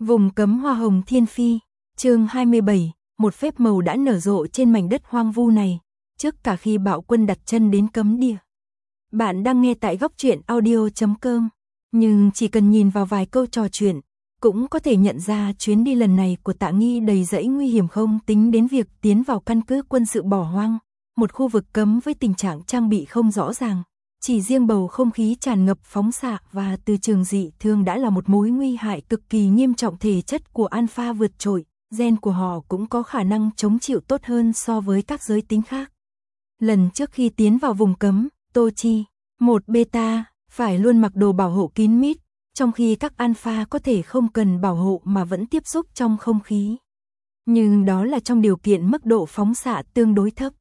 Vùng cấm hoa hồng thiên phi, chương 27, một phép màu đã nở rộ trên mảnh đất hoang vu này, trước cả khi bạo quân đặt chân đến cấm địa. Bạn đang nghe tại góc truyện audio.com, nhưng chỉ cần nhìn vào vài câu trò chuyện, cũng có thể nhận ra chuyến đi lần này của Tạ Nghi đầy rẫy nguy hiểm, không tính đến việc tiến vào căn cứ quân sự bỏ hoang, một khu vực cấm với tình trạng trang bị không rõ ràng. Chỉ riêng bầu không khí tràn ngập phóng xạ và từ trường dị thương đã là một mối nguy hại cực kỳ nghiêm trọng. Thể chất của Alpha vượt trội, gen của họ cũng có khả năng chống chịu tốt hơn so với các giới tính khác. Lần trước khi tiến vào vùng cấm, Tochi, một beta, phải luôn mặc đồ bảo hộ kín mít, trong khi các Alpha có thể không cần bảo hộ mà vẫn tiếp xúc trong không khí. Nhưng đó là trong điều kiện mức độ phóng xạ tương đối thấp.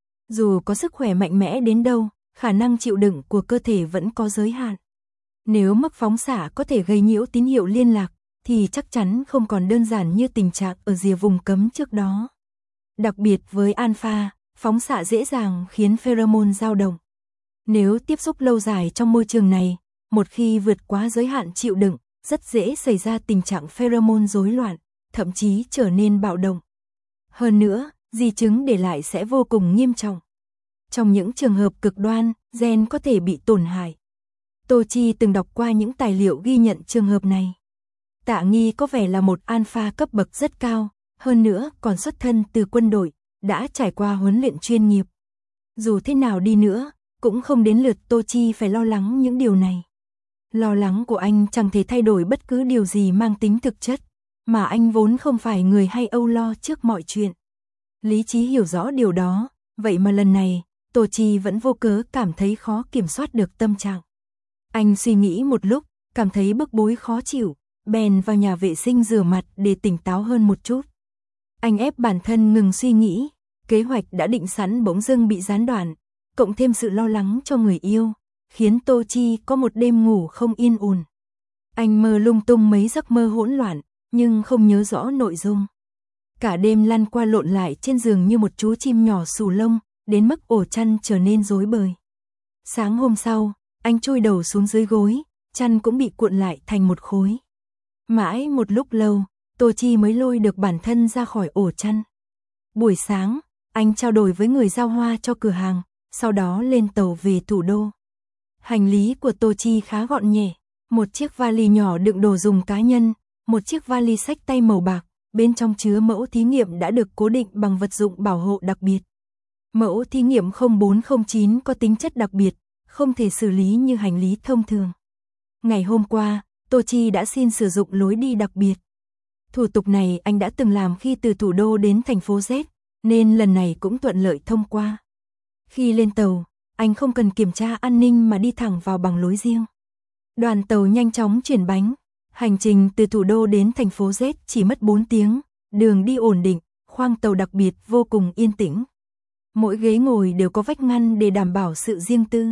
Dù có sức khỏe mạnh mẽ đến đâu, khả năng chịu đựng của cơ thể vẫn có giới hạn. Nếu mức phóng xạ có thể gây nhiễu tín hiệu liên lạc, thì chắc chắn không còn đơn giản như tình trạng ở rìa vùng cấm trước đó. Đặc biệt với Alpha, phóng xạ dễ dàng khiến pheromone dao động. Nếu tiếp xúc lâu dài trong môi trường này, một khi vượt quá giới hạn chịu đựng, rất dễ xảy ra tình trạng pheromone rối loạn, thậm chí trở nên bạo động. Hơn nữa, di chứng để lại sẽ vô cùng nghiêm trọng. Trong những trường hợp cực đoan, gen có thể bị tổn hại. Tochi từng đọc qua những tài liệu ghi nhận trường hợp này. Tạ Nghi có vẻ là một alpha cấp bậc rất cao, hơn nữa còn xuất thân từ quân đội, đã trải qua huấn luyện chuyên nghiệp. Dù thế nào đi nữa, cũng không đến lượt Tochi phải lo lắng những điều này. Lo lắng của anh chẳng thể thay đổi bất cứ điều gì mang tính thực chất, mà anh vốn không phải người hay âu lo trước mọi chuyện. Lý trí hiểu rõ điều đó, vậy mà lần này, Tochi vẫn vô cớ cảm thấy khó kiểm soát được tâm trạng. Anh suy nghĩ một lúc, cảm thấy bức bối khó chịu, bèn vào nhà vệ sinh rửa mặt để tỉnh táo hơn một chút. Anh ép bản thân ngừng suy nghĩ, kế hoạch đã định sẵn bỗng dưng bị gián đoạn, cộng thêm sự lo lắng cho người yêu, khiến Tochi có một đêm ngủ không yên ổn. Anh mơ lung tung mấy giấc mơ hỗn loạn, nhưng không nhớ rõ nội dung. Cả đêm lăn qua lộn lại trên giường như một chú chim nhỏ xù lông, đến mức ổ chăn trở nên rối bời. Sáng hôm sau, anh chui đầu xuống dưới gối, chăn cũng bị cuộn lại thành một khối. Mãi một lúc lâu, Tochi mới lôi được bản thân ra khỏi ổ chăn. Buổi sáng, anh trao đổi với người giao hoa cho cửa hàng, sau đó lên tàu về thủ đô. Hành lý của Tochi khá gọn nhẹ, một chiếc vali nhỏ đựng đồ dùng cá nhân, một chiếc vali xách tay màu bạc, bên trong chứa mẫu thí nghiệm đã được cố định bằng vật dụng bảo hộ đặc biệt. Mẫu thí nghiệm 0409 có tính chất đặc biệt, không thể xử lý như hành lý thông thường. Ngày hôm qua, Tochi đã xin sử dụng lối đi đặc biệt. Thủ tục này anh đã từng làm khi từ thủ đô đến thành phố Z, nên lần này cũng thuận lợi thông qua. Khi lên tàu, anh không cần kiểm tra an ninh mà đi thẳng vào bằng lối riêng. Đoàn tàu nhanh chóng chuyển bánh, hành trình từ thủ đô đến thành phố Z chỉ mất 4 tiếng, đường đi ổn định, khoang tàu đặc biệt vô cùng yên tĩnh. Mỗi ghế ngồi đều có vách ngăn để đảm bảo sự riêng tư.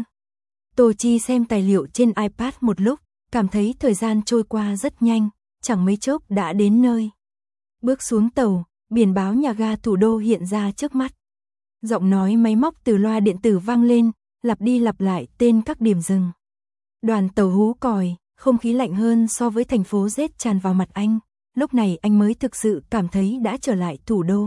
Tochi xem tài liệu trên iPad một lúc, cảm thấy thời gian trôi qua rất nhanh, chẳng mấy chốc đã đến nơi. Bước xuống tàu, biển báo nhà ga thủ đô hiện ra trước mắt. Giọng nói máy móc từ loa điện tử vang lên, lặp đi lặp lại tên các điểm dừng. Đoàn tàu hú còi, không khí lạnh hơn so với thành phố Z tràn vào mặt anh. Lúc này anh mới thực sự cảm thấy đã trở lại thủ đô.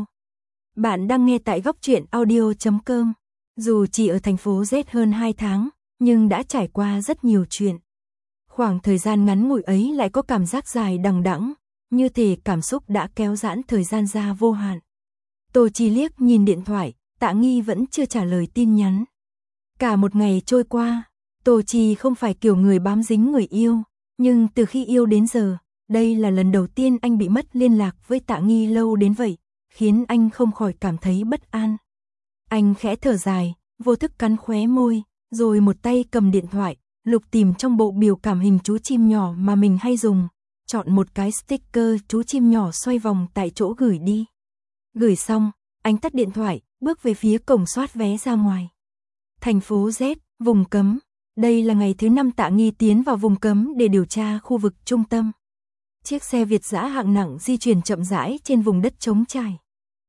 Bạn đang nghe tại góc truyện audio.com. Dù chỉ ở thành phố Z hơn 2 tháng, nhưng đã trải qua rất nhiều chuyện. Khoảng thời gian ngắn ngủi ấy lại có cảm giác dài đằng đẵng, như thể cảm xúc đã kéo giãn thời gian ra vô hạn. Tochi liếc nhìn điện thoại, Tạ Nghi vẫn chưa trả lời tin nhắn. Cả một ngày trôi qua, Tochi không phải kiểu người bám dính người yêu, nhưng từ khi yêu đến giờ, đây là lần đầu tiên anh bị mất liên lạc với Tạ Nghi lâu đến vậy, khiến anh không khỏi cảm thấy bất an. Anh khẽ thở dài, vô thức cắn khóe môi, rồi một tay cầm điện thoại, lục tìm trong bộ biểu cảm hình chú chim nhỏ mà mình hay dùng, chọn một cái sticker chú chim nhỏ xoay vòng tại chỗ gửi đi. Gửi xong, anh tắt điện thoại, bước về phía cổng soát vé ra ngoài. Thành phố Z, vùng cấm. Đây là ngày thứ 5 Tạ Nghi tiến vào vùng cấm để điều tra khu vực trung tâm. Chiếc xe Việt dã hạng nặng di chuyển chậm rãi trên vùng đất trống trải.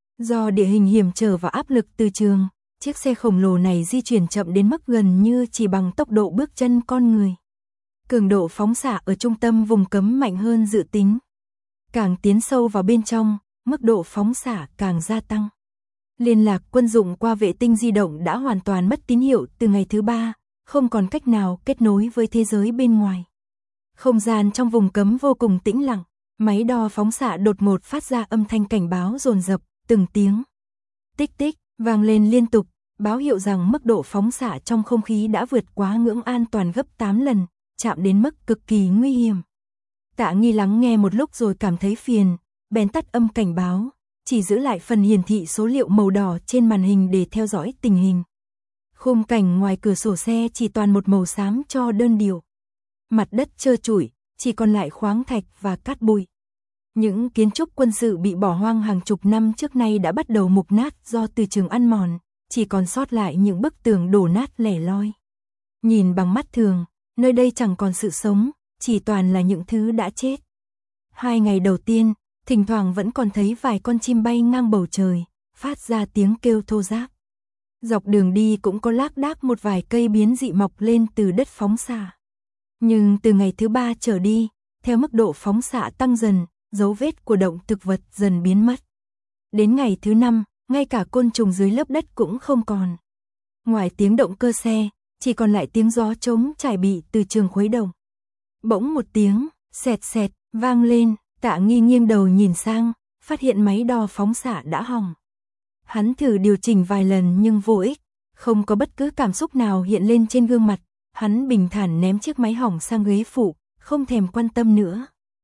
Do địa hình hiểm trở và áp lực từ trường, chiếc xe khổng lồ này di chuyển chậm đến mức gần như chỉ bằng tốc độ bước chân con người. Cường độ phóng xạ ở trung tâm vùng cấm mạnh hơn dự tính. Càng tiến sâu vào bên trong, mức độ phóng xạ càng gia tăng. Liên lạc quân dụng qua vệ tinh di động đã hoàn toàn mất tín hiệu từ ngày thứ 3, không còn cách nào kết nối với thế giới bên ngoài. Không gian trong vùng cấm vô cùng tĩnh lặng, máy đo phóng xạ đột ngột phát ra âm thanh cảnh báo dồn dập, từng tiếng tích tích vang lên liên tục, báo hiệu rằng mức độ phóng xạ trong không khí đã vượt quá ngưỡng an toàn gấp 8 lần, chạm đến mức cực kỳ nguy hiểm. Tạ Nghi lắng nghe một lúc rồi cảm thấy phiền, bèn tắt âm cảnh báo, chỉ giữ lại phần hiển thị số liệu màu đỏ trên màn hình để theo dõi tình hình. Khung cảnh ngoài cửa sổ xe chỉ toàn một màu xám cho đơn điệu. Mặt đất trơ trụi, chỉ còn lại khoáng thạch và cát bụi. Những kiến trúc quân sự bị bỏ hoang hàng chục năm trước nay đã bắt đầu mục nát do từ trường ăn mòn, chỉ còn sót lại những bức tường đổ nát lẻ loi. Nhìn bằng mắt thường, nơi đây chẳng còn sự sống, chỉ toàn là những thứ đã chết. 2 ngày đầu tiên, thỉnh thoảng vẫn còn thấy vài con chim bay ngang bầu trời, phát ra tiếng kêu thô ráp. Dọc đường đi cũng có lác đác một vài cây biến dị mọc lên từ đất phóng xạ. Nhưng từ ngày thứ 3 trở đi, theo mức độ phóng xạ tăng dần, dấu vết của động thực vật dần biến mất. Đến ngày thứ 5, ngay cả côn trùng dưới lớp đất cũng không còn. Ngoài tiếng động cơ xe, chỉ còn lại tiếng gió trống trải bị từ trường khuấy động. Bỗng một tiếng, xẹt xẹt, vang lên, Tạ Nghi nghiêng đầu nhìn sang, phát hiện máy đo phóng xạ đã hỏng. Hắn thử điều chỉnh vài lần nhưng vô ích, không có bất cứ cảm xúc nào hiện lên trên gương mặt. Hắn bình thản ném chiếc máy hỏng sang ghế phụ, không thèm quan tâm nữa.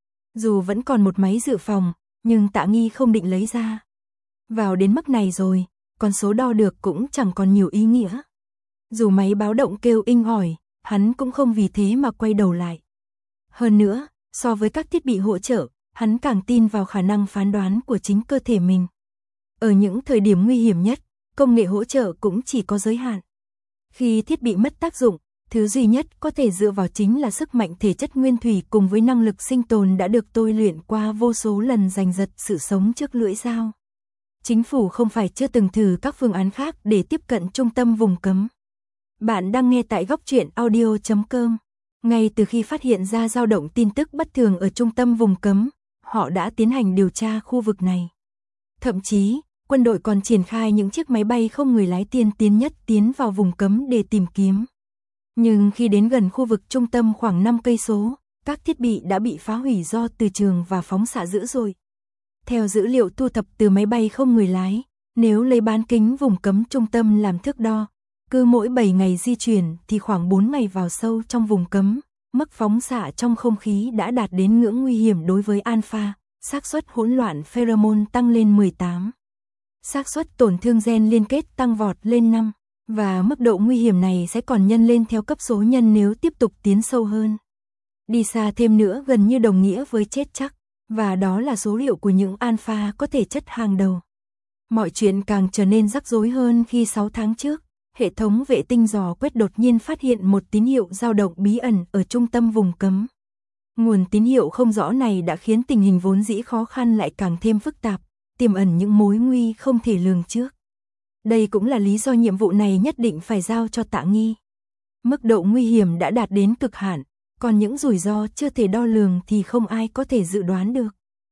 Dù vẫn còn một máy dự phòng, nhưng Tạ Nghi không định lấy ra. Vào đến mức này rồi, con số đo được cũng chẳng còn nhiều ý nghĩa. Dù máy báo động kêu inh ỏi, hắn cũng không vì thế mà quay đầu lại. Hơn nữa, so với các thiết bị hỗ trợ, hắn càng tin vào khả năng phán đoán của chính cơ thể mình. Ở những thời điểm nguy hiểm nhất, công nghệ hỗ trợ cũng chỉ có giới hạn. Khi thiết bị mất tác dụng, thứ duy nhất có thể dựa vào chính là sức mạnh thể chất nguyên thủy cùng với năng lực sinh tồn đã được tôi luyện qua vô số lần giành giật sự sống trước lưỡi dao. Chính phủ không phải chưa từng thử các phương án khác để tiếp cận trung tâm vùng cấm. Bạn đang nghe tại góc truyện audio.com. Ngay từ khi phát hiện ra dao động tin tức bất thường ở trung tâm vùng cấm, họ đã tiến hành điều tra khu vực này. Thậm chí, quân đội còn triển khai những chiếc máy bay không người lái tiên tiến nhất tiến vào vùng cấm để tìm kiếm. Nhưng khi đến gần khu vực trung tâm khoảng 5 cây số, các thiết bị đã bị phá hủy do từ trường và phóng xạ dữ dội. Theo dữ liệu thu thập từ máy bay không người lái, nếu lấy bán kính vùng cấm trung tâm làm thước đo, cứ mỗi 7 ngày di chuyển thì khoảng 4 ngày vào sâu trong vùng cấm, mức phóng xạ trong không khí đã đạt đến ngưỡng nguy hiểm đối với alpha, xác suất hỗn loạn pheromone tăng lên 18. Xác suất tổn thương gen liên kết tăng vọt lên 5. Và mức độ nguy hiểm này sẽ còn nhân lên theo cấp số nhân nếu tiếp tục tiến sâu hơn. Đi xa thêm nữa gần như đồng nghĩa với chết chắc, và đó là số liệu của những alpha có thể chất hàng đầu. Mọi chuyện càng trở nên rắc rối hơn khi 6 tháng trước, hệ thống vệ tinh dò quét đột nhiên phát hiện một tín hiệu dao động bí ẩn ở trung tâm vùng cấm. Nguồn tín hiệu không rõ này đã khiến tình hình vốn dĩ khó khăn lại càng thêm phức tạp, tiềm ẩn những mối nguy không thể lường trước. Đây cũng là lý do nhiệm vụ này nhất định phải giao cho Tạ Nghi. Mức độ nguy hiểm đã đạt đến cực hạn, còn những rủi ro chưa thể đo lường thì không ai có thể dự đoán được.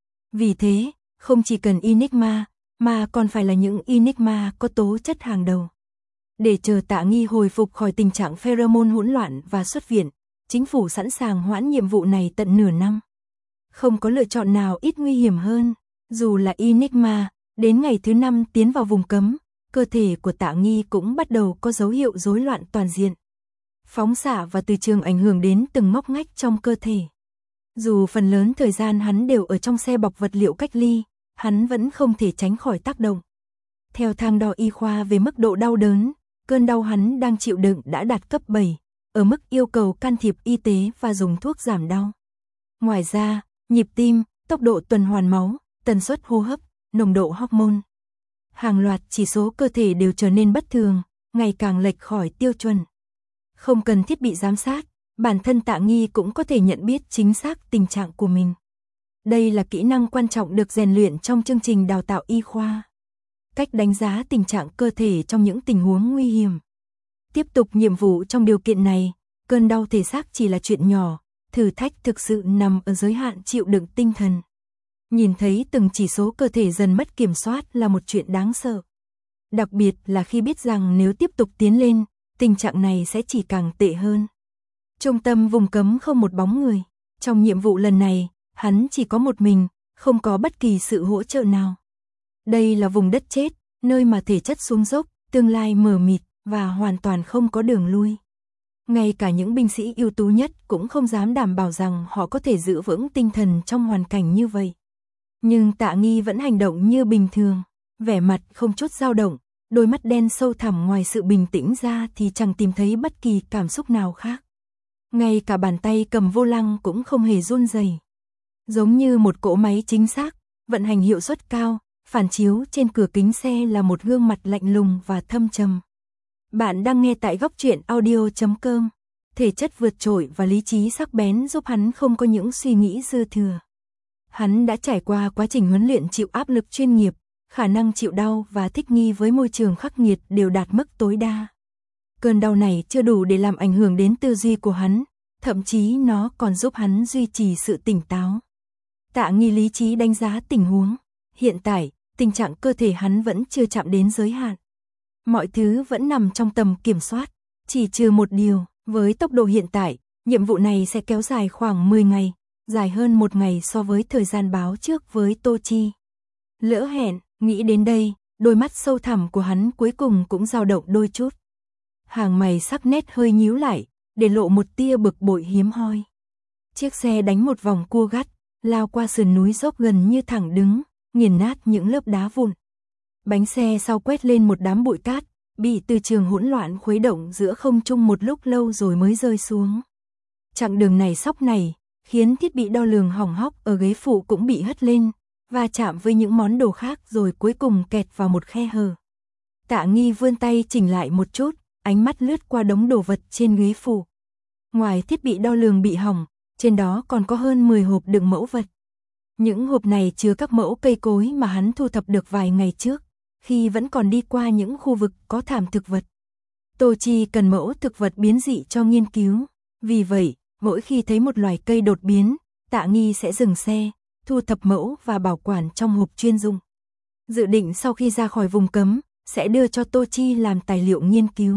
Vì thế, không chỉ cần Enigma, mà còn phải là những Enigma có tố chất hàng đầu. Để chờ Tạ Nghi hồi phục khỏi tình trạng pheromone hỗn loạn và xuất viện, chính phủ sẵn sàng hoãn nhiệm vụ này tận nửa năm. Không có lựa chọn nào ít nguy hiểm hơn, dù là Enigma, đến ngày thứ 5 tiến vào vùng cấm, cơ thể của Tạ Nghi cũng bắt đầu có dấu hiệu rối loạn toàn diện. Phóng xạ và từ trường ảnh hưởng đến từng ngóc ngách trong cơ thể. Dù phần lớn thời gian hắn đều ở trong xe bọc vật liệu cách ly, hắn vẫn không thể tránh khỏi tác động. Theo thang đo y khoa về mức độ đau đớn, cơn đau hắn đang chịu đựng đã đạt cấp 7, ở mức yêu cầu can thiệp y tế và dùng thuốc giảm đau. Ngoài ra, nhịp tim, tốc độ tuần hoàn máu, tần suất hô hấp, nồng độ hormone, hàng loạt chỉ số cơ thể đều trở nên bất thường, ngày càng lệch khỏi tiêu chuẩn. Không cần thiết bị giám sát, bản thân Tạ Nghi cũng có thể nhận biết chính xác tình trạng của mình. Đây là kỹ năng quan trọng được rèn luyện trong chương trình đào tạo y khoa. Cách đánh giá tình trạng cơ thể trong những tình huống nguy hiểm. Tiếp tục nhiệm vụ trong điều kiện này, cơn đau thể xác chỉ là chuyện nhỏ, thử thách thực sự nằm ở giới hạn chịu đựng tinh thần. Nhìn thấy từng chỉ số cơ thể dần mất kiểm soát là một chuyện đáng sợ. Đặc biệt là khi biết rằng nếu tiếp tục tiến lên, tình trạng này sẽ chỉ càng tệ hơn. Trung tâm vùng cấm không một bóng người. Trong nhiệm vụ lần này, hắn chỉ có một mình, không có bất kỳ sự hỗ trợ nào. Đây là vùng đất chết, nơi mà thể chất xuống dốc, tương lai mờ mịt và hoàn toàn không có đường lui. Ngay cả những binh sĩ ưu tú nhất cũng không dám đảm bảo rằng họ có thể giữ vững tinh thần trong hoàn cảnh như vậy. Nhưng Tạ Nghi vẫn hành động như bình thường, vẻ mặt không chút dao động, đôi mắt đen sâu thẳm ngoài sự bình tĩnh ra thì chẳng tìm thấy bất kỳ cảm xúc nào khác. Ngay cả bàn tay cầm vô lăng cũng không hề run rẩy. Giống như một cỗ máy chính xác, vận hành hiệu suất cao, phản chiếu trên cửa kính xe là một gương mặt lạnh lùng và thâm trầm. Bạn đang nghe tại góc truyện audio.com. Thể chất vượt trội và lý trí sắc bén giúp hắn không có những suy nghĩ dư thừa. Hắn đã trải qua quá trình huấn luyện chịu áp lực chuyên nghiệp, khả năng chịu đau và thích nghi với môi trường khắc nghiệt đều đạt mức tối đa. Cơn đau này chưa đủ để làm ảnh hưởng đến tư duy của hắn, thậm chí nó còn giúp hắn duy trì sự tỉnh táo. Tạ Nghi lý trí đánh giá tình huống. Hiện tại, tình trạng cơ thể hắn vẫn chưa chạm đến giới hạn. Mọi thứ vẫn nằm trong tầm kiểm soát, chỉ trừ một điều, với tốc độ hiện tại, nhiệm vụ này sẽ kéo dài khoảng 10 ngày, dài hơn 1 ngày so với thời gian báo trước với Tô Chi. Lỡ hẹn, nghĩ đến đây, đôi mắt sâu thẳm của hắn cuối cùng cũng dao động đôi chút. Hàng mày sắc nét hơi nhíu lại, để lộ một tia bực bội hiếm hoi. Chiếc xe đánh một vòng cua gắt, lao qua sườn núi dốc gần như thẳng đứng, nghiền nát những lớp đá vụn. Bánh xe sau quét lên một đám bụi cát, bị từ trường hỗn loạn khuấy động giữa không trung một lúc lâu rồi mới rơi xuống. Chặng đường này sóc này, khiến thiết bị đo lường hỏng hóc ở ghế phụ cũng bị hất lên, và chạm với những món đồ khác rồi cuối cùng kẹt vào một khe hở. Tạ Nghi vươn tay chỉnh lại một chút, ánh mắt lướt qua đống đồ vật trên ghế phụ. Ngoài thiết bị đo lường bị hỏng, trên đó còn có hơn 10 hộp đựng mẫu vật. Những hộp này chứa các mẫu cây cối mà hắn thu thập được vài ngày trước, khi vẫn còn đi qua những khu vực có thảm thực vật. Tô Chi cần mẫu thực vật biến dị cho nghiên cứu, vì vậy, mỗi khi thấy một loài cây đột biến, Tạ Nghi sẽ dừng xe, thu thập mẫu và bảo quản trong hộp chuyên dụng. Dự định sau khi ra khỏi vùng cấm, sẽ đưa cho Tô Chi làm tài liệu nghiên cứu.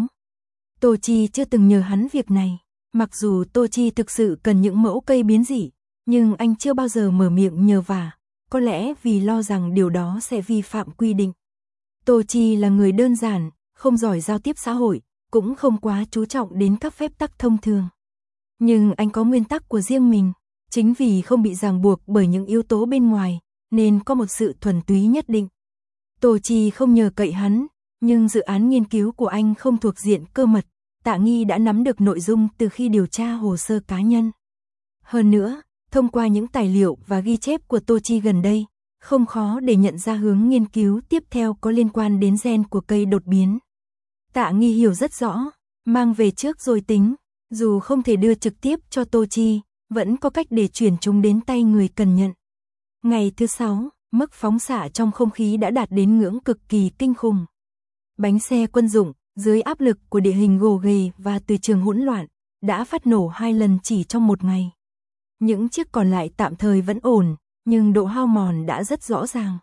Tô Chi chưa từng nhờ hắn việc này, mặc dù Tô Chi thực sự cần những mẫu cây biến dị, nhưng anh chưa bao giờ mở miệng nhờ vả, có lẽ vì lo rằng điều đó sẽ vi phạm quy định. Tô Chi là người đơn giản, không giỏi giao tiếp xã hội, cũng không quá chú trọng đến các phép tắc thông thường. Nhưng anh có nguyên tắc của riêng mình, chính vì không bị ràng buộc bởi những yếu tố bên ngoài, nên có một sự thuần túy nhất định. Tô Chi không nhờ cậy hắn, nhưng dự án nghiên cứu của anh không thuộc diện cơ mật, Tạ Nghi đã nắm được nội dung từ khi điều tra hồ sơ cá nhân. Hơn nữa, thông qua những tài liệu và ghi chép của Tô Chi gần đây, không khó để nhận ra hướng nghiên cứu tiếp theo có liên quan đến gen của cây đột biến. Tạ Nghi hiểu rất rõ, mang về trước rồi tính, dù không thể đưa trực tiếp cho Tô Chi, vẫn có cách để chuyển chúng đến tay người cần nhận. Ngày thứ 6, mức phóng xạ trong không khí đã đạt đến ngưỡng cực kỳ kinh khủng. Bánh xe quân dụng, dưới áp lực của địa hình gồ ghề và từ trường hỗn loạn, đã phát nổ 2 lần chỉ trong một ngày. Những chiếc còn lại tạm thời vẫn ổn, nhưng độ hao mòn đã rất rõ ràng.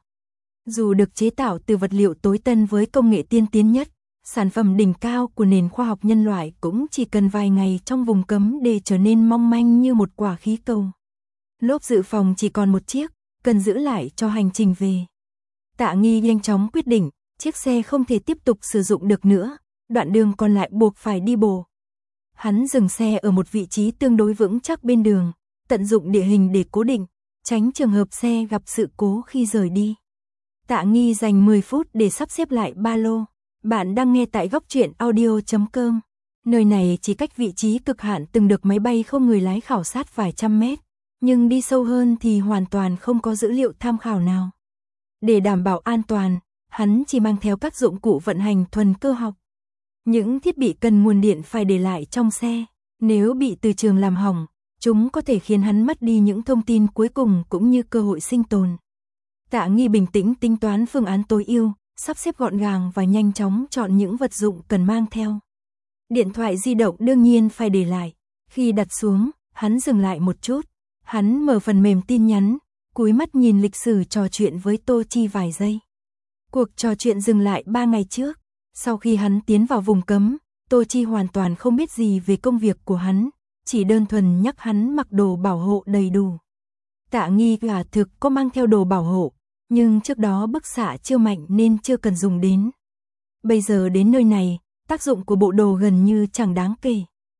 Dù được chế tạo từ vật liệu tối tân với công nghệ tiên tiến nhất, sản phẩm đỉnh cao của nền khoa học nhân loại cũng chỉ cần vài ngày trong vùng cấm để trở nên mong manh như một quả khí cầu. Lốp dự phòng chỉ còn một chiếc, cần giữ lại cho hành trình về. Tạ Nghi nhanh chóng quyết định, chiếc xe không thể tiếp tục sử dụng được nữa, đoạn đường còn lại buộc phải đi bộ. Hắn dừng xe ở một vị trí tương đối vững chắc bên đường, tận dụng địa hình để cố định, tránh trường hợp xe gặp sự cố khi rời đi. Tạ Nghi dành 10 phút để sắp xếp lại ba lô. Bạn đang nghe tại góc truyện audio.com. Nơi này chỉ cách vị trí cực hạn từng được máy bay không người lái khảo sát vài trăm mét, nhưng đi sâu hơn thì hoàn toàn không có dữ liệu tham khảo nào. Để đảm bảo an toàn, hắn chỉ mang theo các dụng cụ vận hành thuần cơ học. Những thiết bị cần nguồn điện phải để lại trong xe, nếu bị từ trường làm hỏng, chúng có thể khiến hắn mất đi những thông tin cuối cùng cũng như cơ hội sinh tồn. Tạ Nghi bình tĩnh tính toán phương án tối ưu, sắp xếp gọn gàng và nhanh chóng chọn những vật dụng cần mang theo. Điện thoại di động đương nhiên phải để lại. Khi đặt xuống, hắn dừng lại một chút. Hắn mở phần mềm tin nhắn, cúi mắt nhìn lịch sử trò chuyện với Tô Chi vài giây. Cuộc trò chuyện dừng lại 3 ngày trước, sau khi hắn tiến vào vùng cấm, Tô Chi hoàn toàn không biết gì về công việc của hắn, chỉ đơn thuần nhắc hắn mặc đồ bảo hộ đầy đủ. Tạ Nghi quả thực có mang theo đồ bảo hộ, nhưng trước đó bức xạ chưa mạnh nên chưa cần dùng đến. Bây giờ đến nơi này, tác dụng của bộ đồ gần như chẳng đáng kể.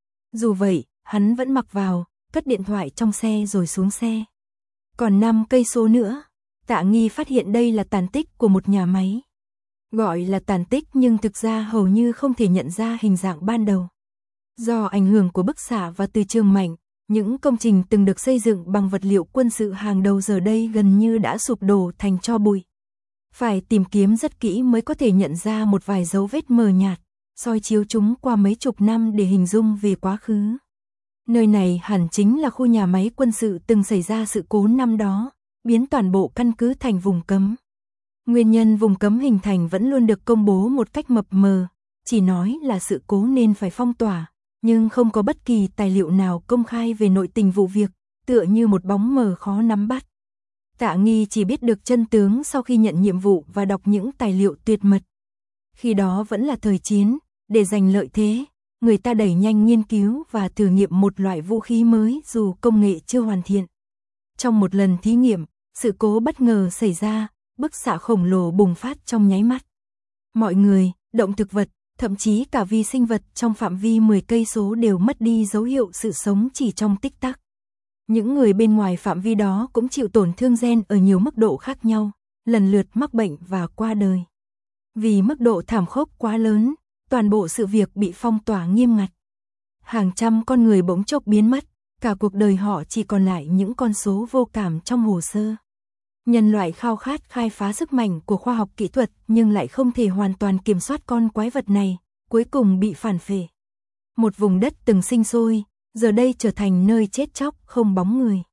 Dù vậy, hắn vẫn mặc vào, cất điện thoại trong xe rồi xuống xe. Còn 5 cây số nữa, Tạ Nghi phát hiện đây là tàn tích của một nhà máy. Gọi là tàn tích nhưng thực ra hầu như không thể nhận ra hình dạng ban đầu. Do ảnh hưởng của bức xạ và từ trường mạnh, những công trình từng được xây dựng bằng vật liệu quân sự hàng đầu giờ đây gần như đã sụp đổ thành tro bụi. Phải tìm kiếm rất kỹ mới có thể nhận ra một vài dấu vết mờ nhạt, soi chiếu chúng qua mấy chục năm để hình dung về quá khứ. Nơi này hẳn chính là khu nhà máy quân sự từng xảy ra sự cố năm đó, biến toàn bộ căn cứ thành vùng cấm. Nguyên nhân vùng cấm hình thành vẫn luôn được công bố một cách mập mờ, chỉ nói là sự cố nên phải phong tỏa, nhưng không có bất kỳ tài liệu nào công khai về nội tình vụ việc, tựa như một bóng mờ khó nắm bắt. Tạ Nghi chỉ biết được chân tướng sau khi nhận nhiệm vụ và đọc những tài liệu tuyệt mật. Khi đó vẫn là thời chiến, để giành lợi thế, người ta đẩy nhanh nghiên cứu và thử nghiệm một loại vũ khí mới dù công nghệ chưa hoàn thiện. Trong một lần thí nghiệm, sự cố bất ngờ xảy ra, bức xạ khổng lồ bùng phát trong nháy mắt. Mọi người, động thực vật, thậm chí cả vi sinh vật trong phạm vi 10 cây số đều mất đi dấu hiệu sự sống chỉ trong tích tắc. Những người bên ngoài phạm vi đó cũng chịu tổn thương gen ở nhiều mức độ khác nhau, lần lượt mắc bệnh và qua đời. Vì mức độ thảm khốc quá lớn, toàn bộ sự việc bị phong tỏa nghiêm ngặt. Hàng trăm con người bỗng chốc biến mất, cả cuộc đời họ chỉ còn lại những con số vô cảm trong hồ sơ. Nhân loại khao khát khai phá sức mạnh của khoa học kỹ thuật nhưng lại không thể hoàn toàn kiểm soát con quái vật này, cuối cùng bị phản phệ. Một vùng đất từng sinh sôi, giờ đây trở thành nơi chết chóc không bóng người.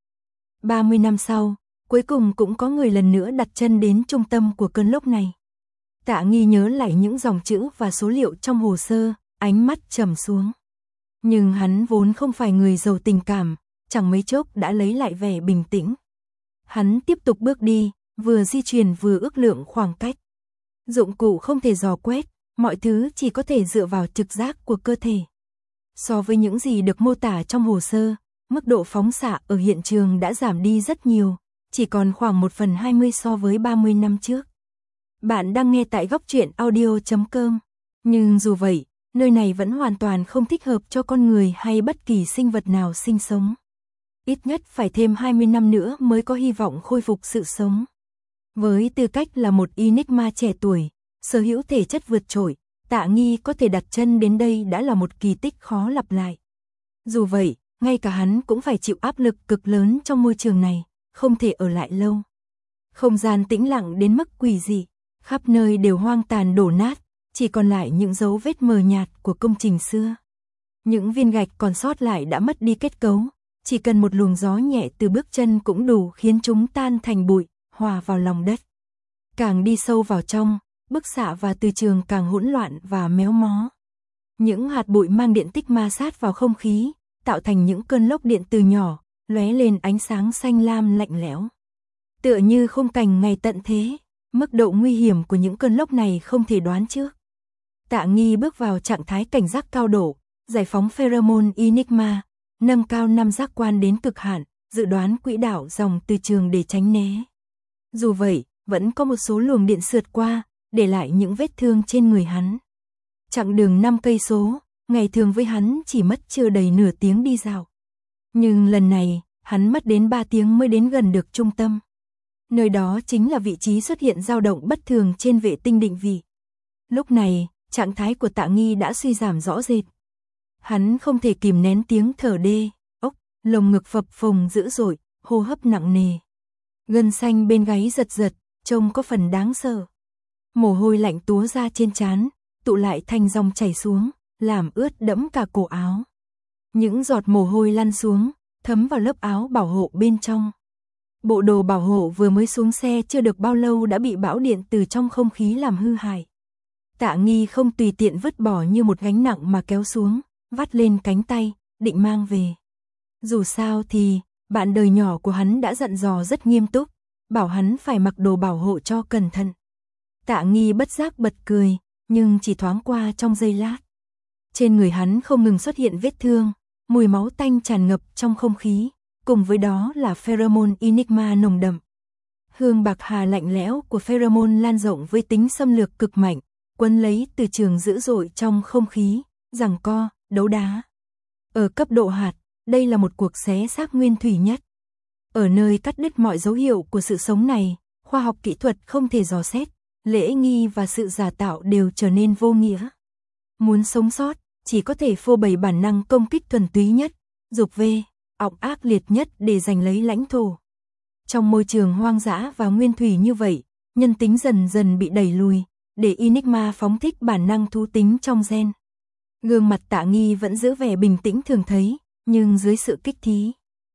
30 năm sau, cuối cùng cũng có người lần nữa đặt chân đến trung tâm của cơn lốc này. Tạ Nghi nhớ lại những dòng chữ và số liệu trong hồ sơ, ánh mắt trầm xuống. Nhưng hắn vốn không phải người giàu tình cảm, chẳng mấy chốc đã lấy lại vẻ bình tĩnh. Hắn tiếp tục bước đi, vừa di chuyển vừa ước lượng khoảng cách. Dụng cụ không thể dò quét, mọi thứ chỉ có thể dựa vào trực giác của cơ thể. So với những gì được mô tả trong hồ sơ, mức độ phóng xạ ở hiện trường đã giảm đi rất nhiều, chỉ còn khoảng 1/20 so với 30 năm trước. Bạn đang nghe tại góc truyện audio.com. Nhưng dù vậy, nơi này vẫn hoàn toàn không thích hợp cho con người hay bất kỳ sinh vật nào sinh sống. Ít nhất phải thêm 20 năm nữa mới có hy vọng khôi phục sự sống. Với tư cách là một Enigma trẻ tuổi, sở hữu thể chất vượt trội, Tạ Nghi có thể đặt chân đến đây đã là một kỳ tích khó lặp lại. Dù vậy, ngay cả hắn cũng phải chịu áp lực cực lớn trong môi trường này, không thể ở lại lâu. Không gian tĩnh lặng đến mức quỷ dị, khắp nơi đều hoang tàn đổ nát, chỉ còn lại những dấu vết mờ nhạt của công trình xưa. Những viên gạch còn sót lại đã mất đi kết cấu, chỉ cần một luồng gió nhẹ từ bước chân cũng đủ khiến chúng tan thành bụi, hòa vào lòng đất. Càng đi sâu vào trong, bức xạ và từ trường càng hỗn loạn và méo mó. Những hạt bụi mang điện tích ma sát vào không khí, tạo thành những cơn lốc điện từ nhỏ, lóe lên ánh sáng xanh lam lạnh lẽo. Tựa như khung cảnh ngày tận thế, mức độ nguy hiểm của những cơn lốc này không thể đoán trước. Tạ Nghi bước vào trạng thái cảnh giác cao độ, giải phóng pheromone Enigma, nâng cao 5 giác quan đến cực hạn, dự đoán quỹ đạo dòng từ trường để tránh né. Dù vậy, vẫn có một số luồng điện sượt qua, để lại những vết thương trên người hắn. Chặng đường 5 cây số, ngày thường với hắn chỉ mất chưa đầy nửa tiếng đi dạo. Nhưng lần này, hắn mất đến 3 tiếng mới đến gần được trung tâm. Nơi đó chính là vị trí xuất hiện dao động bất thường trên vệ tinh định vị. Lúc này, trạng thái của Tạ Nghi đã suy giảm rõ rệt. Hắn không thể kìm nén tiếng thở đê, ốc, lồng ngực phập phồng dữ dội, hô hấp nặng nề. Gân xanh bên gáy giật giật, trông có phần đáng sợ. Mồ hôi lạnh túa ra trên trán, tụ lại thành dòng chảy xuống, làm ướt đẫm cả cổ áo. Những giọt mồ hôi lăn xuống, thấm vào lớp áo bảo hộ bên trong. Bộ đồ bảo hộ vừa mới xuống xe chưa được bao lâu đã bị bão điện từ trong không khí làm hư hại. Tạ Nghi không tùy tiện vứt bỏ như một gánh nặng mà kéo xuống, vắt lên cánh tay, định mang về. Dù sao thì, Bạn đời nhỏ của hắn đã dặn dò rất nghiêm túc, bảo hắn phải mặc đồ bảo hộ cho cẩn thận. Tạ Nghi bất giác bật cười, nhưng chỉ thoáng qua trong giây lát. Trên người hắn không ngừng xuất hiện vết thương, mùi máu tanh tràn ngập trong không khí, cùng với đó là pheromone Enigma nồng đậm. Hương bạc hà lạnh lẽo của pheromone lan rộng với tính xâm lược cực mạnh, quấn lấy từ trường dữ dội trong không khí, giằng co, đấu đá. Ở cấp độ hạt, đây là một cuộc xé xác nguyên thủy nhất. Ở nơi cắt đứt mọi dấu hiệu của sự sống này, khoa học kỹ thuật không thể dò xét, lễ nghi và sự giả tạo đều trở nên vô nghĩa. Muốn sống sót, chỉ có thể phô bày bản năng công kích thuần túy nhất, dục vê, ọc ác liệt nhất để giành lấy lãnh thổ. Trong môi trường hoang dã và nguyên thủy như vậy, nhân tính dần dần bị đẩy lùi, để Enigma phóng thích bản năng thú tính trong gen. Gương mặt Tạ Nghi vẫn giữ vẻ bình tĩnh thường thấy, nhưng dưới sự kích thí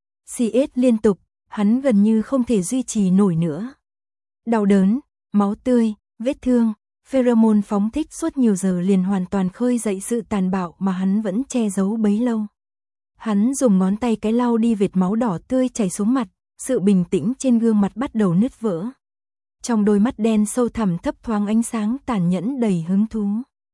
CS liên tục, hắn gần như không thể duy trì nổi nữa. Đau đớn, máu tươi, vết thương, pheromone phóng thích suốt nhiều giờ liền hoàn toàn khơi dậy sự tàn bạo mà hắn vẫn che giấu bấy lâu. Hắn dùng ngón tay cái lau đi vệt máu đỏ tươi chảy xuống mặt, sự bình tĩnh trên gương mặt bắt đầu nứt vỡ. Trong đôi mắt đen sâu thẳm thấp thoáng ánh sáng tàn nhẫn đầy hứng thú.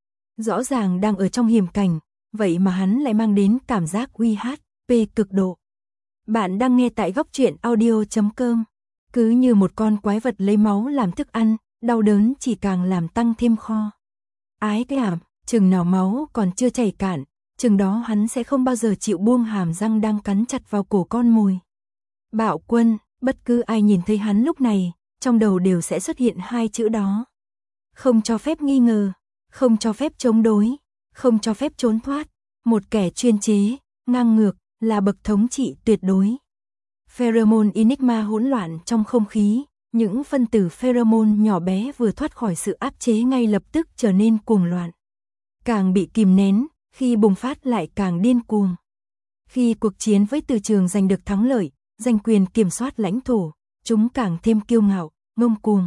Rõ ràng đang ở trong hiểm cảnh, vậy mà hắn lại mang đến cảm giác uy HP cực độ. Bạn đang nghe tại góc truyện audio.com. Cứ như một con quái vật lấy máu làm thức ăn, đau đớn chỉ càng làm tăng thêm kho. Ái cái ảm, chừng nào máu còn chưa chảy cạn, chừng đó hắn sẽ không bao giờ chịu buông hàm răng đang cắn chặt vào cổ con mồi. Bạo quân, bất cứ ai nhìn thấy hắn lúc này, trong đầu đều sẽ xuất hiện hai chữ đó. Không cho phép nghi ngờ, không cho phép chống đối, không cho phép trốn thoát, một kẻ chuyên chế, ngang ngược, là bậc thống trị tuyệt đối. Pheromone Enigma hỗn loạn trong không khí, những phân tử pheromone nhỏ bé vừa thoát khỏi sự áp chế ngay lập tức trở nên cuồng loạn. Càng bị kìm nén, khi bùng phát lại càng điên cuồng. Khi cuộc chiến với từ trường giành được thắng lợi, giành quyền kiểm soát lãnh thổ, chúng càng thêm kiêu ngạo, ngông cuồng.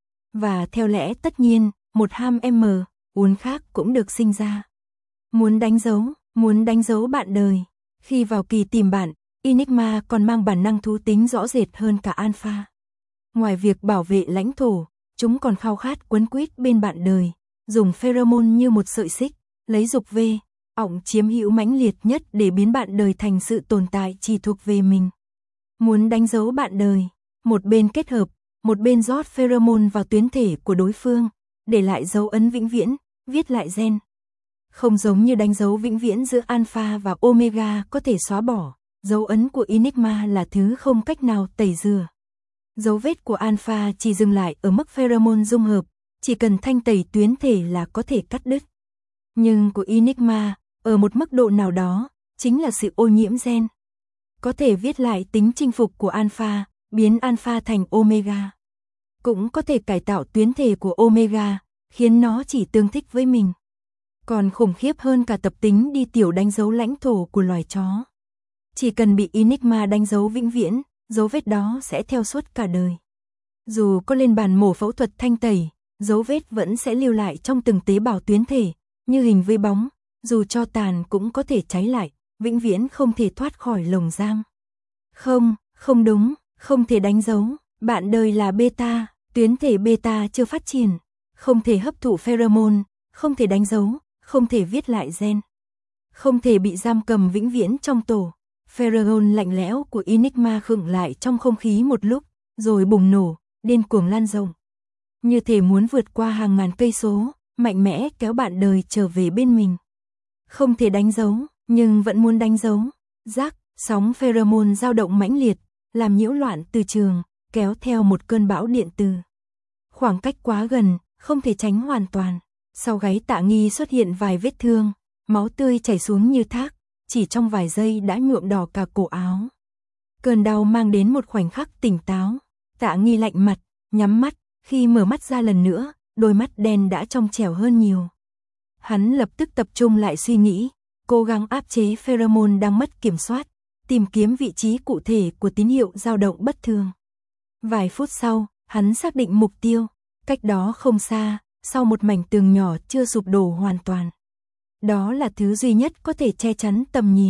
Và theo lẽ tất nhiên, một ham uốn khác cũng được sinh ra. Muốn đánh dấu bạn đời. Khi vào kỳ tìm bạn, Enigma còn mang bản năng thú tính rõ rệt hơn cả Alpha. Ngoài việc bảo vệ lãnh thổ, chúng còn khao khát quấn quýt bên bạn đời, dùng pheromone như một sợi xích, lấy dục vê, ọng chiếm hữu mãnh liệt nhất để biến bạn đời thành sự tồn tại chỉ thuộc về mình. Muốn đánh dấu bạn đời, một bên kết hợp, một bên rót pheromone vào tuyến thể của đối phương, để lại dấu ấn vĩnh viễn, viết lại gen. Không giống như đánh dấu vĩnh viễn giữa Alpha và Omega có thể xóa bỏ, dấu ấn của Enigma là thứ không cách nào tẩy rửa. Dấu vết của Alpha chỉ dừng lại ở mức pheromone dung hợp, chỉ cần thanh tẩy tuyến thể là có thể cắt đứt. Nhưng của Enigma, ở một mức độ nào đó, chính là sự ô nhiễm gen. Có thể viết lại tính chinh phục của Alpha, biến Alpha thành Omega. Cũng có thể cải tạo tuyến thể của Omega, khiến nó chỉ tương thích với mình. Còn khủng khiếp hơn cả tập tính đi tiểu đánh dấu lãnh thổ của loài chó. Chỉ cần bị Enigma đánh dấu vĩnh viễn, dấu vết đó sẽ theo suốt cả đời. Dù có lên bàn mổ phẫu thuật thanh tẩy, dấu vết vẫn sẽ lưu lại trong từng tế bào tuyến thể, như hình với bóng, dù cho tàn cũng có thể cháy lại, vĩnh viễn không thể thoát khỏi lồng giam. Không đúng, không thể đánh dấu, bạn đời là beta, tuyến thể beta chưa phát triển, không thể hấp thụ pheromone, không thể đánh dấu, không thể viết lại gen. Không thể bị giam cầm vĩnh viễn trong tổ. Pheromone lạnh lẽo của Enigma khựng lại trong không khí một lúc, rồi bùng nổ, điên cuồng lan rộng. Như thể muốn vượt qua hàng ngàn cây số, mạnh mẽ kéo bạn đời trở về bên mình. Không thể đánh dấu, nhưng vẫn muốn đánh dấu. Rác, sóng pheromone dao động mãnh liệt, làm nhiễu loạn từ trường, kéo theo một cơn bão điện từ. Khoảng cách quá gần, không thể tránh hoàn toàn. Sau gáy Tạ Nghi xuất hiện vài vết thương, máu tươi chảy xuống như thác, chỉ trong vài giây đã nhuộm đỏ cả cổ áo. Cơn đau mang đến một khoảnh khắc tỉnh táo. Tạ Nghi lạnh mặt, nhắm mắt, khi mở mắt ra lần nữa, đôi mắt đen đã trong trẻo hơn nhiều. Hắn lập tức tập trung lại suy nghĩ, cố gắng áp chế pheromone đang mất kiểm soát, tìm kiếm vị trí cụ thể của tín hiệu dao động bất thường. Vài phút sau, hắn xác định mục tiêu, cách đó không xa, sau một mảnh tường nhỏ chưa sụp đổ hoàn toàn. Đó là thứ duy nhất có thể che chắn tầm nhìn.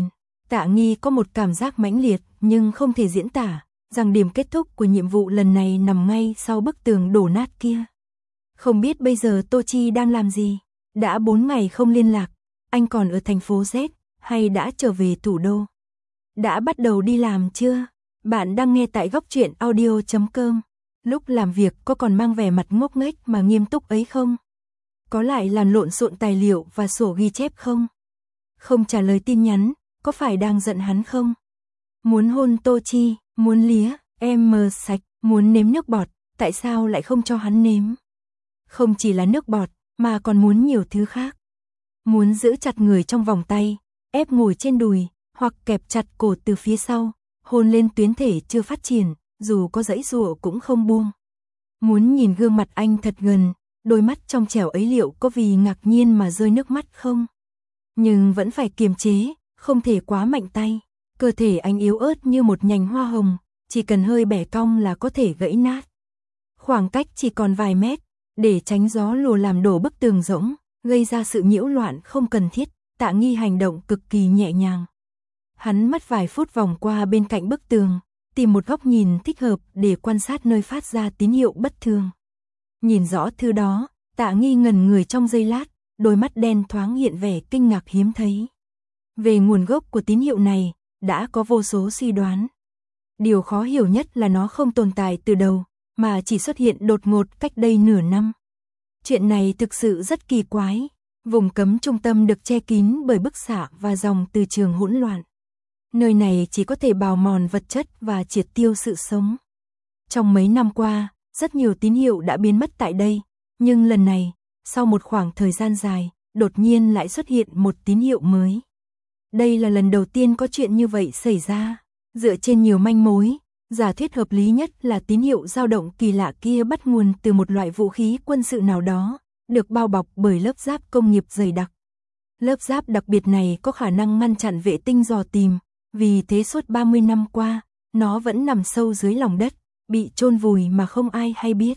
Tạ Nghi có một cảm giác mãnh liệt nhưng không thể diễn tả, rằng điểm kết thúc của nhiệm vụ lần này nằm ngay sau bức tường đổ nát kia. Không biết bây giờ Tô Chi đang làm gì? Đã 4 ngày không liên lạc, anh còn ở thành phố Z hay đã trở về thủ đô? Đã bắt đầu đi làm chưa? Bạn đang nghe tại Góc Truyện Audio.com. Lúc làm việc có còn mang vẻ mặt ngốc nghếch mà nghiêm túc ấy không? Có lại làm lộn xộn tài liệu và sổ ghi chép không? Không trả lời tin nhắn, có phải đang giận hắn không? Muốn hôn Tô Chi, muốn lía, em mờ sạch, muốn nếm nước bọt, tại sao lại không cho hắn nếm? Không chỉ là nước bọt, mà còn muốn nhiều thứ khác. Muốn giữ chặt người trong vòng tay, ép ngồi trên đùi, hoặc kẹp chặt cổ từ phía sau, hôn lên tuyến thể chưa phát triển, dù có giãy giụa cũng không buông. Muốn nhìn gương mặt anh thật gần, đôi mắt trong trẻo ấy liệu có vì ngạc nhiên mà rơi nước mắt không? Nhưng vẫn phải kiềm chế, không thể quá mạnh tay. Cơ thể anh yếu ớt như một nhành hoa hồng, chỉ cần hơi bẻ cong là có thể gãy nát. Khoảng cách chỉ còn vài mét, để tránh gió lùa làm đổ bức tường rỗng, gây ra sự nhiễu loạn không cần thiết, Tạ Nghi hành động cực kỳ nhẹ nhàng. Hắn mất vài phút vòng qua bên cạnh bức tường, tìm một góc nhìn thích hợp để quan sát nơi phát ra tín hiệu bất thường. Nhìn rõ thứ đó, Tạ Nghi ngẩn người trong giây lát, đôi mắt đen thoáng hiện vẻ kinh ngạc hiếm thấy. Về nguồn gốc của tín hiệu này, đã có vô số suy đoán. Điều khó hiểu nhất là nó không tồn tại từ đầu, mà chỉ xuất hiện đột ngột cách đây nửa năm. Chuyện này thực sự rất kỳ quái. Vùng cấm trung tâm được che kín bởi bức xạ và dòng từ trường hỗn loạn. Nơi này chỉ có thể bào mòn vật chất và triệt tiêu sự sống. Trong mấy năm qua, rất nhiều tín hiệu đã biến mất tại đây, nhưng lần này, sau một khoảng thời gian dài, đột nhiên lại xuất hiện một tín hiệu mới. Đây là lần đầu tiên có chuyện như vậy xảy ra. Dựa trên nhiều manh mối, giả thuyết hợp lý nhất là tín hiệu dao động kỳ lạ kia bắt nguồn từ một loại vũ khí quân sự nào đó, được bao bọc bởi lớp giáp công nghiệp dày đặc. Lớp giáp đặc biệt này có khả năng ngăn chặn vệ tinh dò tìm, vì thế suốt 30 năm qua, nó vẫn nằm sâu dưới lòng đất, bị chôn vùi mà không ai hay biết.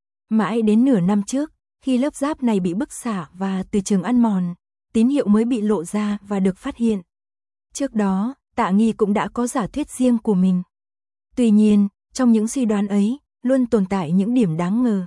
Mãi đến nửa năm trước, khi lớp giáp này bị bức xạ và từ trường ăn mòn, tín hiệu mới bị lộ ra và được phát hiện. Trước đó, Tạ Nghi cũng đã có giả thuyết riêng của mình. Tuy nhiên, trong những suy đoán ấy, luôn tồn tại những điểm đáng ngờ.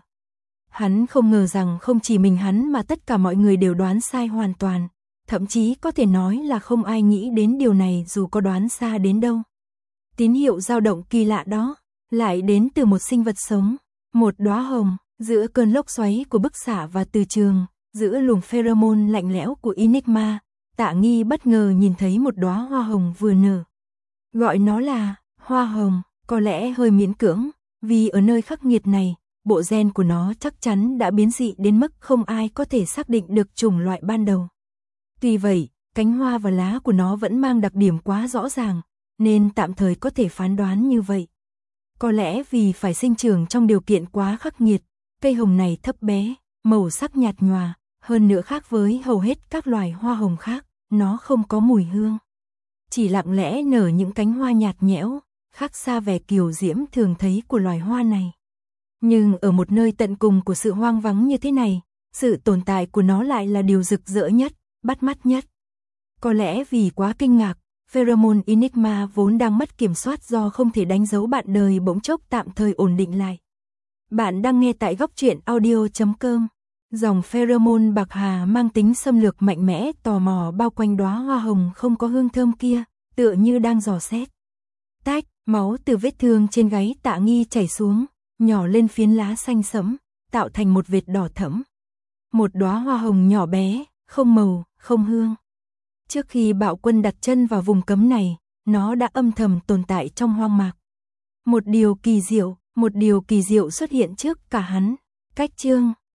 Hắn không ngờ rằng không chỉ mình hắn mà tất cả mọi người đều đoán sai hoàn toàn, thậm chí có thể nói là không ai nghĩ đến điều này dù có đoán xa đến đâu. Tín hiệu dao động kỳ lạ đó, lại đến từ một sinh vật sống, một đóa hồng, giữa cơn lốc xoáy của bức xạ và từ trường, giữa luồng pheromone lạnh lẽo của Enigma, Tạ Nghi bất ngờ nhìn thấy một đóa hoa hồng vừa nở. Gọi nó là hoa hồng, có lẽ hơi miễn cưỡng, vì ở nơi khắc nghiệt này, bộ gen của nó chắc chắn đã biến dị đến mức không ai có thể xác định được chủng loại ban đầu. Tuy vậy, cánh hoa và lá của nó vẫn mang đặc điểm quá rõ ràng, nên tạm thời có thể phán đoán như vậy. Có lẽ vì phải sinh trưởng trong điều kiện quá khắc nghiệt, cây hồng này thấp bé, màu sắc nhạt nhòa, hơn nữa khác với hầu hết các loài hoa hồng khác, nó không có mùi hương. Chỉ lặng lẽ nở những cánh hoa nhạt nhẽo, khác xa vẻ kiều diễm thường thấy của loài hoa này. Nhưng ở một nơi tận cùng của sự hoang vắng như thế này, sự tồn tại của nó lại là điều rực rỡ nhất, bắt mắt nhất. Có lẽ vì quá kinh ngạc, pheromone Enigma vốn đang mất kiểm soát do không thể đánh dấu bạn đời bỗng chốc tạm thời ổn định lại. Bạn đang nghe tại Góc Truyện Audio.com. Dòng pheromone bạc hà mang tính xâm lược mạnh mẽ tò mò bao quanh đóa hoa hồng không có hương thơm kia, tựa như đang dò xét. Tách, máu từ vết thương trên gáy Tạ Nghi chảy xuống, nhỏ lên phiến lá xanh sẫm, tạo thành một vệt đỏ thẫm. Một đóa hoa hồng nhỏ bé, không màu, không hương. Trước khi Bạo Quân đặt chân vào vùng cấm này, nó đã âm thầm tồn tại trong hoang mạc. Một điều kỳ diệu xuất hiện trước cả hắn. Cách chương